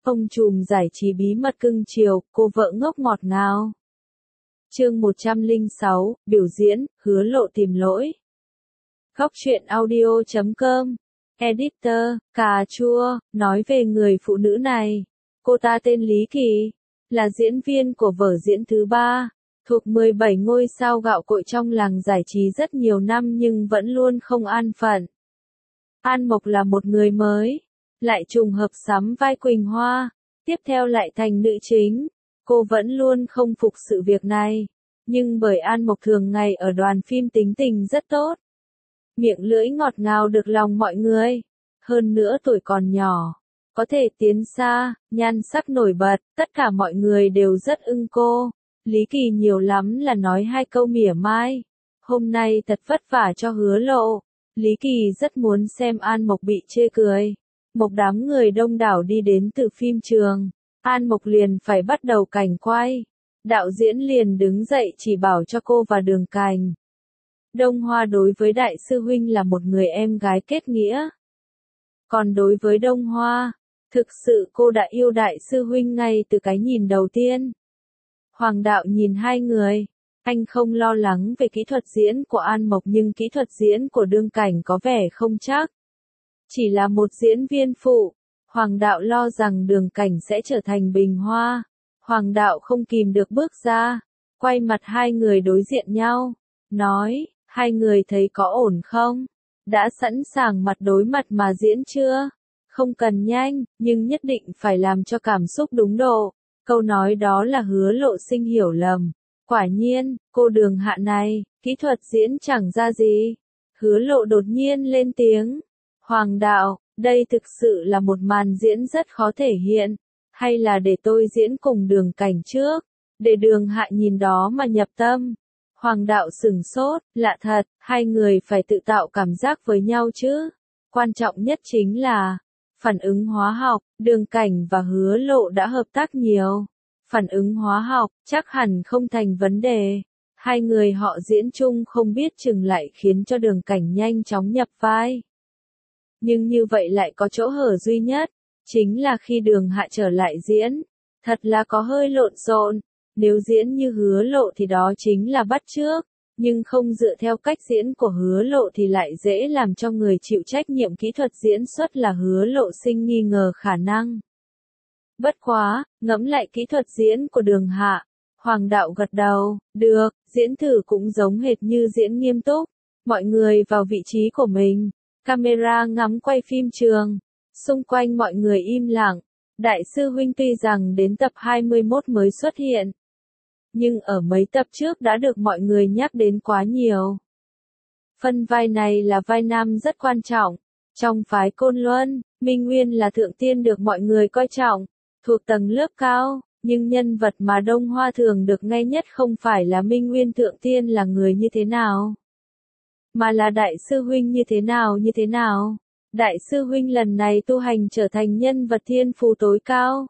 Ông trùm giải trí bí mật cưng chiều, cô vợ ngốc ngọt ngào. Chương 106, biểu diễn, hứa lộ tìm lỗi. Góc truyện audio.com. Editor, cà chua, nói về người phụ nữ này. Cô ta tên Lý Kỳ, là diễn viên của vở diễn thứ 3, thuộc 17 ngôi sao gạo cội trong làng giải trí rất nhiều năm nhưng vẫn luôn không an phận. An Mộc là một người mới, lại trùng hợp sắm vai Quỳnh Hoa, tiếp theo lại thành nữ chính. Cô vẫn luôn không phục sự việc này, nhưng bởi An Mộc thường ngày ở đoàn phim tính tình rất tốt, miệng lưỡi ngọt ngào được lòng mọi người, hơn nữa tuổi còn nhỏ, có thể tiến xa, nhan sắc nổi bật, tất cả mọi người đều rất ưng cô. Lý Kỳ nhiều lắm là nói 2 câu mỉa mai. Hôm nay thật vất vả cho hứa lộ. Lý Kỳ rất muốn xem An Mộc bị chê cười. Một đám người đông đảo đi đến từ phim trường. An Mộc liền phải bắt đầu cảnh quay. Đạo diễn liền đứng dậy chỉ bảo cho cô và Đường Cảnh. Đông Hoa đối với đại sư huynh là một người em gái kết nghĩa. Còn đối với Đông Hoa, thực sự cô đã yêu đại sư huynh ngay từ cái nhìn đầu tiên. Hoàng đạo nhìn hai người, anh không lo lắng về kỹ thuật diễn của An Mộc nhưng kỹ thuật diễn của Đường Cảnh có vẻ không chắc. Chỉ là một diễn viên phụ, Hoàng đạo lo rằng Đường Cảnh sẽ trở thành bình hoa. Hoàng đạo không kìm được bước ra, quay mặt hai người đối diện nhau, nói, hai người thấy có ổn không? Đã sẵn sàng mặt đối mặt mà diễn chưa? Không cần nhanh, nhưng nhất định phải làm cho cảm xúc đúng độ. Câu nói đó là Hứa Lộ Sinh hiểu lầm. Quả nhiên, cô Đường Hạ này, kỹ thuật diễn chẳng ra gì. Hứa Lộ đột nhiên lên tiếng. Hoàng đạo, đây thực sự là một màn diễn rất khó thể hiện. Hay là để tôi diễn cùng Đường Cảnh trước, để Đường Hạ nhìn đó mà nhập tâm. Hoàng đạo sửng sốt, lạ thật, hai người phải tự tạo cảm giác với nhau chứ. Quan trọng nhất chính là phản ứng hóa học. Đường Cảnh và Hứa Lộ đã hợp tác nhiều. Phản ứng hóa học chắc hẳn không thành vấn đề. Hai người họ diễn chung không biết chừng lại khiến cho Đường Cảnh nhanh chóng nhập vai. Nhưng như vậy lại có chỗ hở duy nhất, chính là khi Đường Hạ trở lại diễn, thật là có hơi lộn xộn. Nếu diễn như Hứa Lộ thì đó chính là bắt chước, nhưng không dựa theo cách diễn của Hứa Lộ thì lại dễ làm cho người chịu trách nhiệm kỹ thuật diễn xuất là Hứa Lộ Sinh nghi ngờ khả năng. Bất quá, ngẫm lại kỹ thuật diễn của Đường Hạ, Hoàng đạo gật đầu, được, diễn thử cũng giống hệt như diễn nghiêm túc. Mọi người vào vị trí của mình, camera ngắm quay phim trường, xung quanh mọi người im lặng. Đại sư huynh tuy rằng đến tập 21 mới xuất hiện, nhưng ở mấy tập trước đã được mọi người nhắc đến quá nhiều. Phân vai này là vai nam rất quan trọng. Trong phái Côn Luân, Minh Nguyên là thượng tiên được mọi người coi trọng, thuộc tầng lớp cao, nhưng nhân vật mà Đông Hoa thường được nghe nhất không phải là Minh Nguyên thượng tiên là người như thế nào, mà là đại sư huynh như thế nào. Đại sư huynh lần này tu hành trở thành nhân vật thiên phú tối cao,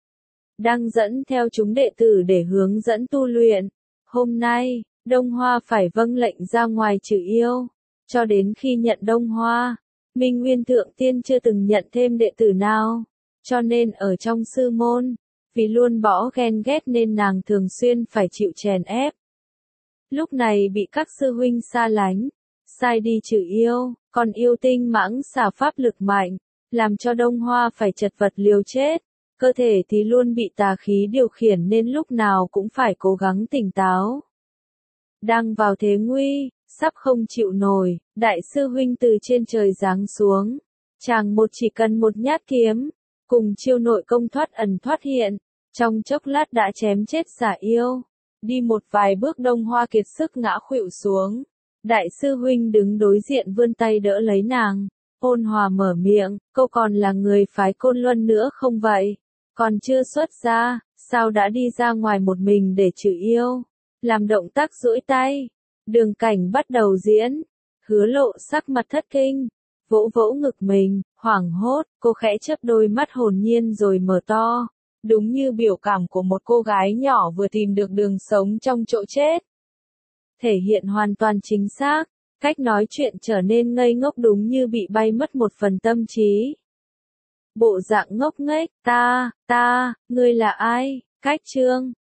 đang dẫn theo chúng đệ tử để hướng dẫn tu luyện. Hôm nay, Đông Hoa phải vâng lệnh ra ngoài trừ yêu. Cho đến khi nhận Đông Hoa, Minh Nguyên Thượng Tiên chưa từng nhận thêm đệ tử nào. Cho nên ở trong sư môn, vì luôn bỏ ghen ghét nên nàng thường xuyên phải chịu chèn ép. Lúc này bị các sư huynh xa lánh, sai đi trừ yêu, còn yêu tinh mãng xà pháp lực mạnh, làm cho Đông Hoa phải chật vật liều chết. Cơ thể thì luôn bị tà khí điều khiển nên lúc nào cũng phải cố gắng tỉnh táo. Đang vào thế nguy, sắp không chịu nổi, đại sư huynh từ trên trời giáng xuống. Chàng một chỉ cần một nhát kiếm, cùng chiêu nội công thoát ẩn thoát hiện, trong chốc lát đã chém chết xà yêu. Đi một vài bước Đông Hoa kiệt sức ngã khuỵu xuống. Đại sư huynh đứng đối diện vươn tay đỡ lấy nàng, ôn hòa mở miệng, cô còn là người phái Côn Luân nữa không vậy? Còn chưa xuất ra, sao đã đi ra ngoài một mình để trừ yêu? Làm động tác duỗi tay. Đường Cảnh bắt đầu diễn. Hứa Lộ sắc mặt thất kinh, vỗ vỗ ngực mình, hoảng hốt, cô khẽ chớp đôi mắt hồn nhiên rồi mở to. Đúng như biểu cảm của một cô gái nhỏ vừa tìm được đường sống trong chỗ chết. Thể hiện hoàn toàn chính xác, cách nói chuyện trở nên ngây ngốc đúng như bị bay mất một phần tâm trí. Bộ dạng ngốc nghếch, ta, ngươi là ai? Cách chương